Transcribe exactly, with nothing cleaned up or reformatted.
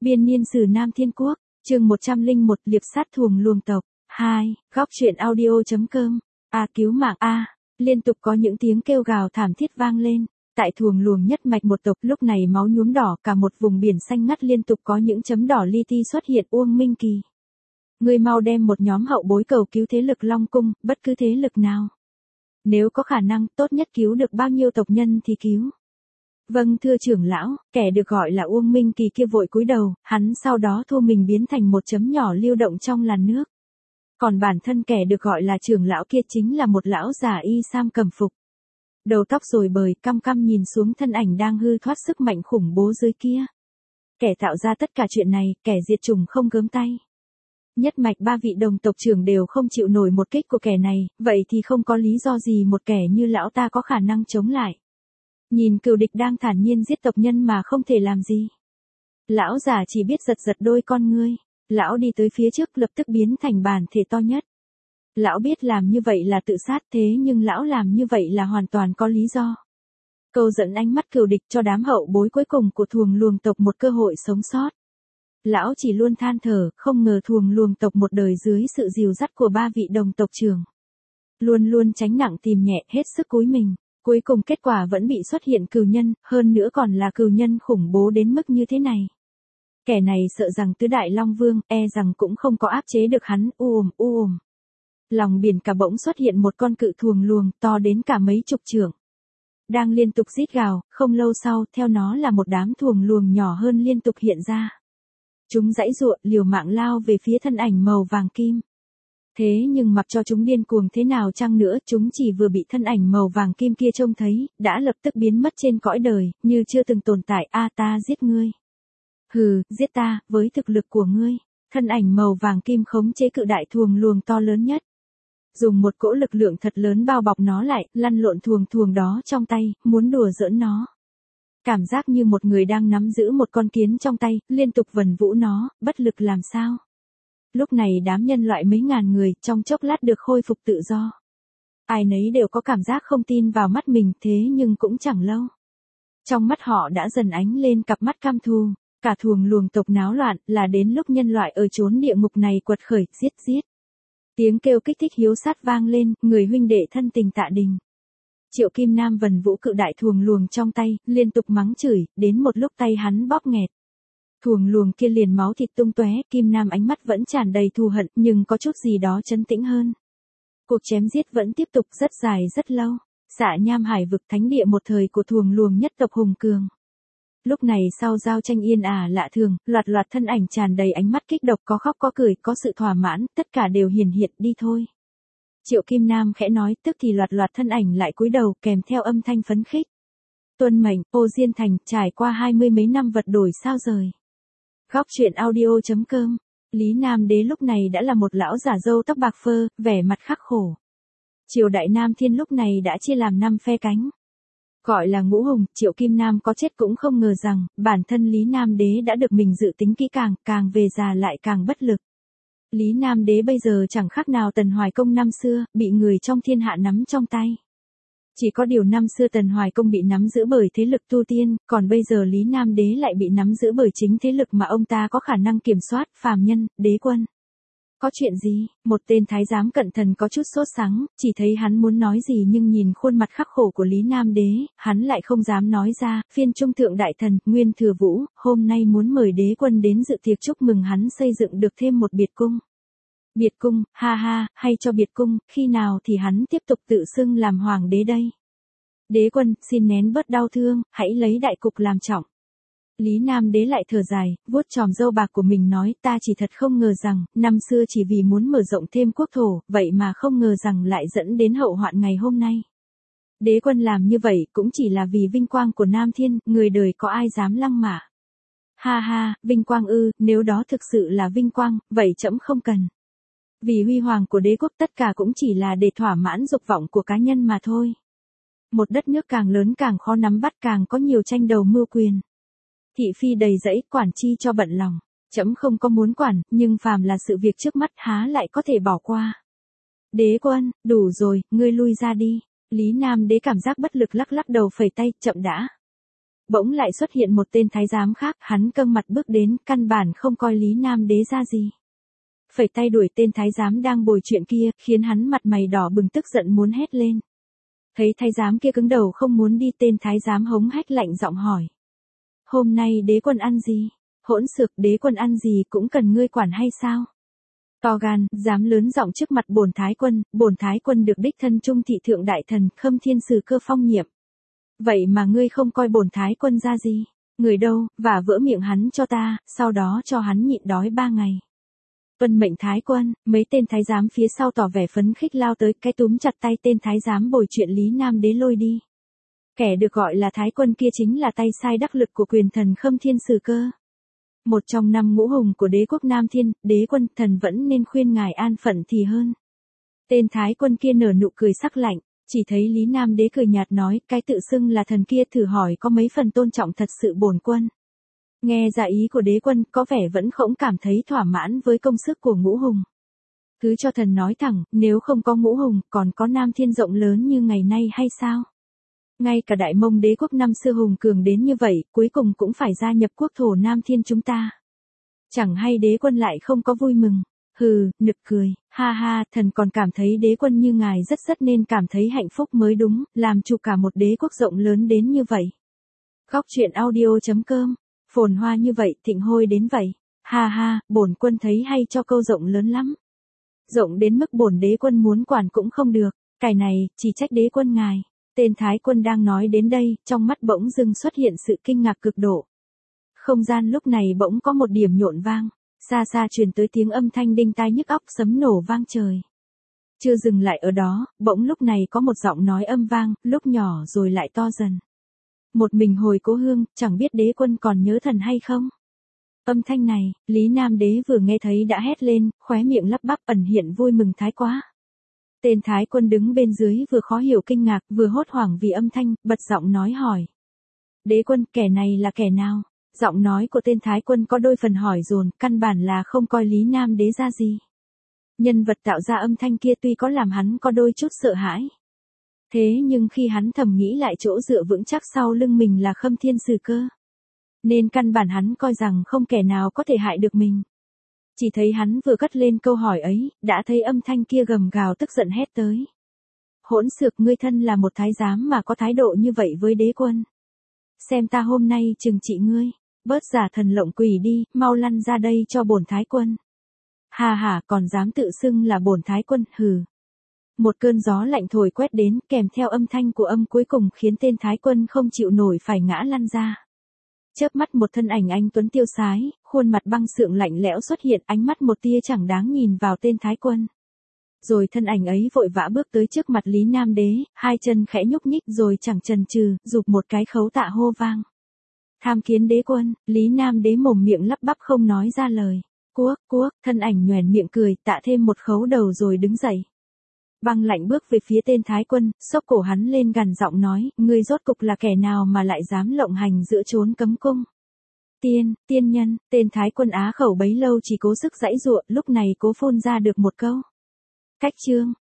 Biên niên sử Nam Thiên Quốc, chương một trăm lẻ một liệp sát thuồng luồng tộc. hai. Góc truyện audio.com. A cứu mạng A. Liên tục có những tiếng kêu gào thảm thiết vang lên. Tại thuồng luồng nhất mạch một tộc lúc này máu nhuốm đỏ cả một vùng biển xanh ngắt liên tục có những chấm đỏ li ti xuất hiện. Uông Minh Kỳ. Ngươi mau đem một nhóm hậu bối cầu cứu thế lực Long Cung, bất cứ thế lực nào. Nếu có khả năng tốt nhất cứu được bao nhiêu tộc nhân thì cứu. Vâng thưa trưởng lão, kẻ được gọi là Uông Minh Kỳ kia vội cúi đầu, hắn sau đó thu mình biến thành một chấm nhỏ lưu động trong làn nước. Còn bản thân kẻ được gọi là trưởng lão kia chính là một lão già y sam cầm phục. Đầu tóc rối bời, căm căm nhìn xuống thân ảnh đang hư thoát sức mạnh khủng bố dưới kia. Kẻ tạo ra tất cả chuyện này, kẻ diệt chủng không gớm tay. Nhất mạch ba vị đồng tộc trưởng đều không chịu nổi một kích của kẻ này, vậy thì không có lý do gì một kẻ như lão ta có khả năng chống lại. Nhìn cừu địch đang thản nhiên giết tộc nhân mà không thể làm gì. Lão già chỉ biết giật giật đôi con ngươi. Lão đi tới phía trước lập tức biến thành bản thể to nhất. Lão biết làm như vậy là tự sát thế nhưng lão làm như vậy là hoàn toàn có lý do. Câu dẫn ánh mắt cừu địch cho đám hậu bối cuối cùng của thuồng luồng tộc một cơ hội sống sót. Lão chỉ luôn than thở, không ngờ thuồng luồng tộc một đời dưới sự dìu dắt của ba vị đồng tộc trưởng. Luôn luôn tránh nặng tìm nhẹ hết sức cúi mình. Cuối cùng kết quả vẫn bị xuất hiện cừu nhân, hơn nữa còn là cừu nhân khủng bố đến mức như thế này. Kẻ này sợ rằng tứ đại Long Vương, e rằng cũng không có áp chế được hắn, u ồm u ồm. Lòng biển cả bỗng xuất hiện một con cự thuồng luồng to đến cả mấy chục trượng. Đang liên tục rít gào, không lâu sau, theo nó là một đám thuồng luồng nhỏ hơn liên tục hiện ra. Chúng giãy giụa, liều mạng lao về phía thân ảnh màu vàng kim. Thế nhưng mặc cho chúng điên cuồng thế nào chăng nữa, chúng chỉ vừa bị thân ảnh màu vàng kim kia trông thấy, đã lập tức biến mất trên cõi đời, như chưa từng tồn tại. A ta giết ngươi. Hừ, giết ta, với thực lực của ngươi. Thân ảnh màu vàng kim khống chế cự đại thuồng luồng to lớn nhất. Dùng một cỗ lực lượng thật lớn bao bọc nó lại, lăn lộn thuồng thuồng đó trong tay, muốn đùa giỡn nó. Cảm giác như một người đang nắm giữ một con kiến trong tay, liên tục vần vũ nó, bất lực làm sao. Lúc này đám nhân loại mấy ngàn người trong chốc lát được khôi phục tự do. Ai nấy đều có cảm giác không tin vào mắt mình thế nhưng cũng chẳng lâu. Trong mắt họ đã dần ánh lên cặp mắt cam thù, cả thuồng luồng tộc náo loạn là đến lúc nhân loại ở chốn địa ngục này quật khởi, giết giết. Tiếng kêu kích thích hiếu sát vang lên, người huynh đệ thân tình Tạ Đình. Triệu Kim Nam vần vũ cự đại thuồng luồng trong tay, liên tục mắng chửi, đến một lúc tay hắn bóp nghẹt. Thuồng luồng kia liền máu thịt tung tóe, Kim Nam ánh mắt vẫn tràn đầy thù hận, nhưng có chút gì đó trấn tĩnh hơn. Cuộc chém giết vẫn tiếp tục rất dài rất lâu. Xạ Nham Hải vực thánh địa một thời của thuồng luồng nhất tộc hùng cường. Lúc này sau giao tranh yên ả lạ thường, loạt loạt thân ảnh tràn đầy ánh mắt kích độc, có khóc có cười, có sự thỏa mãn, tất cả đều hiển hiện đi thôi. Triệu Kim Nam khẽ nói, tức thì loạt loạt thân ảnh lại cúi đầu kèm theo âm thanh phấn khích. Tuân mệnh, Ô Diên Thành, trải qua hai mươi mấy năm vật đổi sao rời. Góc truyện audio.com. Lý Nam Đế lúc này đã là một lão giả râu tóc bạc phơ, vẻ mặt khắc khổ. Triều đại Nam Thiên lúc này đã chia làm năm phe cánh. Gọi là ngũ hùng, Triệu Kim Nam có chết cũng không ngờ rằng, bản thân Lý Nam Đế đã được mình dự tính kỹ càng, càng về già lại càng bất lực. Lý Nam Đế bây giờ chẳng khác nào Tần Hoài Công năm xưa, bị người trong thiên hạ nắm trong tay. Chỉ có điều năm xưa Tần Hoài Công bị nắm giữ bởi thế lực tu tiên, còn bây giờ Lý Nam Đế lại bị nắm giữ bởi chính thế lực mà ông ta có khả năng kiểm soát, phàm nhân, đế quân. Có chuyện gì? Một tên thái giám cận thần có chút sốt sắng, chỉ thấy hắn muốn nói gì nhưng nhìn khuôn mặt khắc khổ của Lý Nam Đế, hắn lại không dám nói ra. Phiên Trung Thượng Đại Thần, Nguyên Thừa Vũ, hôm nay muốn mời đế quân đến dự tiệc chúc mừng hắn xây dựng được thêm một biệt cung. Biệt cung, ha ha, hay cho biệt cung, khi nào thì hắn tiếp tục tự xưng làm hoàng đế đây? Đế quân, xin nén bớt đau thương, hãy lấy đại cục làm trọng. Lý Nam Đế lại thở dài, vuốt chòm râu bạc của mình nói, ta chỉ thật không ngờ rằng, năm xưa chỉ vì muốn mở rộng thêm quốc thổ, vậy mà không ngờ rằng lại dẫn đến hậu hoạn ngày hôm nay. Đế quân làm như vậy cũng chỉ là vì vinh quang của Nam Thiên, người đời có ai dám lăng mạ. Ha ha, vinh quang ư, nếu đó thực sự là vinh quang, vậy trẫm không cần. Vì huy hoàng của đế quốc tất cả cũng chỉ là để thỏa mãn dục vọng của cá nhân mà thôi. Một đất nước càng lớn càng khó nắm bắt, càng có nhiều tranh đầu mưu quyền. Thị phi đầy rẫy, quản chi cho bận lòng. Trẫm không có muốn quản, nhưng phàm là sự việc trước mắt há lại có thể bỏ qua. Đế quân, đủ rồi, ngươi lui ra đi. Lý Nam Đế cảm giác bất lực lắc lắc đầu phẩy tay, chậm đã. bỗng lại xuất hiện một tên thái giám khác, hắn căng mặt bước đến, căn bản không coi Lý Nam Đế ra gì. Phẩy tay đuổi tên thái giám đang bồi chuyện kia, khiến hắn mặt mày đỏ bừng tức giận muốn hét lên. Thấy thái giám kia cứng đầu không muốn đi, tên thái giám hống hách lạnh giọng hỏi. Hôm nay đế quân ăn gì? Hỗn xược, đế quân ăn gì cũng cần ngươi quản hay sao? To gan, dám lớn giọng trước mặt bổn thái quân, bổn thái quân được đích thân trung thị thượng đại thần Khâm Thiên Sử Cơ phong nhiệm. Vậy mà ngươi không coi bổn thái quân ra gì? Người đâu, và vỡ miệng hắn cho ta, sau đó cho hắn nhịn đói ba ngày. Tuân mệnh thái quân, mấy tên thái giám phía sau tỏ vẻ phấn khích lao tới, cái túm chặt tay tên thái giám bồi chuyện Lý Nam Đế lôi đi. Kẻ được gọi là thái quân kia chính là tay sai đắc lực của quyền thần Khâm Thiên Sử Cơ. Một trong năm ngũ hùng của đế quốc Nam Thiên, đế quân, thần vẫn nên khuyên ngài an phận thì hơn. Tên thái quân kia nở nụ cười sắc lạnh, chỉ thấy Lý Nam Đế cười nhạt nói, cái tự xưng là thần kia thử hỏi có mấy phần tôn trọng thật sự bổn quân. Nghe ra ý của đế quân, có vẻ vẫn khổng cảm thấy thỏa mãn với công sức của ngũ hùng. Cứ cho thần nói thẳng, nếu không có ngũ hùng, còn có Nam Thiên rộng lớn như ngày nay hay sao? Ngay cả Đại Mông đế quốc năm xưa hùng cường đến như vậy, cuối cùng cũng phải gia nhập quốc thổ Nam Thiên chúng ta. Chẳng hay đế quân lại không có vui mừng. Hừ, nực cười, ha ha, thần còn cảm thấy đế quân như ngài rất rất nên cảm thấy hạnh phúc mới đúng, làm chủ cả một đế quốc rộng lớn đến như vậy. Góc truyện audio chấm com, phồn hoa như vậy, thịnh hôi đến vậy. Ha ha, bổn quân thấy hay cho câu rộng lớn lắm. Rộng đến mức bổn đế quân muốn quản cũng không được, cái này, chỉ trách đế quân ngài. Tên thái quân đang nói đến đây, trong mắt bỗng dưng xuất hiện sự kinh ngạc cực độ. Không gian lúc này bỗng có một điểm nhộn vang, xa xa truyền tới tiếng âm thanh đinh tai nhức óc, sấm nổ vang trời. Chưa dừng lại ở đó, bỗng lúc này có một giọng nói âm vang, lúc nhỏ rồi lại to dần. Một mình hồi cố hương, chẳng biết đế quân còn nhớ thần hay không? Âm thanh này, Lý Nam Đế vừa nghe thấy đã hét lên, khóe miệng lắp bắp ẩn hiện vui mừng thái quá. Tên thái quân đứng bên dưới vừa khó hiểu kinh ngạc, vừa hốt hoảng vì âm thanh, bật giọng nói hỏi. Đế quân, kẻ này là kẻ nào? Giọng nói của tên thái quân có đôi phần hỏi dồn, căn bản là không coi Lý Nam Đế ra gì. Nhân vật tạo ra âm thanh kia tuy có làm hắn có đôi chút sợ hãi. Thế nhưng khi hắn thầm nghĩ lại chỗ dựa vững chắc sau lưng mình là Khâm Thiên Sử Cơ. Nên căn bản hắn coi rằng không kẻ nào có thể hại được mình. Chỉ thấy hắn vừa cất lên câu hỏi ấy, đã thấy âm thanh kia gầm gào tức giận hét tới. Hỗn xược, ngươi thân là một thái giám mà có thái độ như vậy với đế quân. Xem ta hôm nay trừng trị ngươi, bớt giả thần lộng quỷ đi, mau lăn ra đây cho bổn thái quân. Hà hà, còn dám tự xưng là bổn thái quân, hừ. Một cơn gió lạnh thổi quét đến, kèm theo âm thanh của âm cuối cùng khiến tên thái quân không chịu nổi phải ngã lăn ra. Chớp mắt một thân ảnh anh tuấn tiêu sái, khuôn mặt băng sượng lạnh lẽo xuất hiện, ánh mắt một tia chẳng đáng nhìn vào tên thái quân. Rồi thân ảnh ấy vội vã bước tới trước mặt Lý Nam Đế, hai chân khẽ nhúc nhích rồi chẳng chần chừ, giục một cái khấu tạ hô vang. Tham kiến đế quân, Lý Nam Đế mồm miệng lắp bắp không nói ra lời. Cuốc, cuốc, thân ảnh nhoẻn miệng cười, tạ thêm một khấu đầu rồi đứng dậy. Băng lạnh bước về phía tên thái quân, xốc cổ hắn lên gằn giọng nói, ngươi rốt cục là kẻ nào mà lại dám lộng hành giữa chốn cấm cung. Tiên, tiên nhân, tên thái quân á khẩu bấy lâu chỉ cố sức giãy giụa, lúc này cố phun ra được một câu. Cách chương,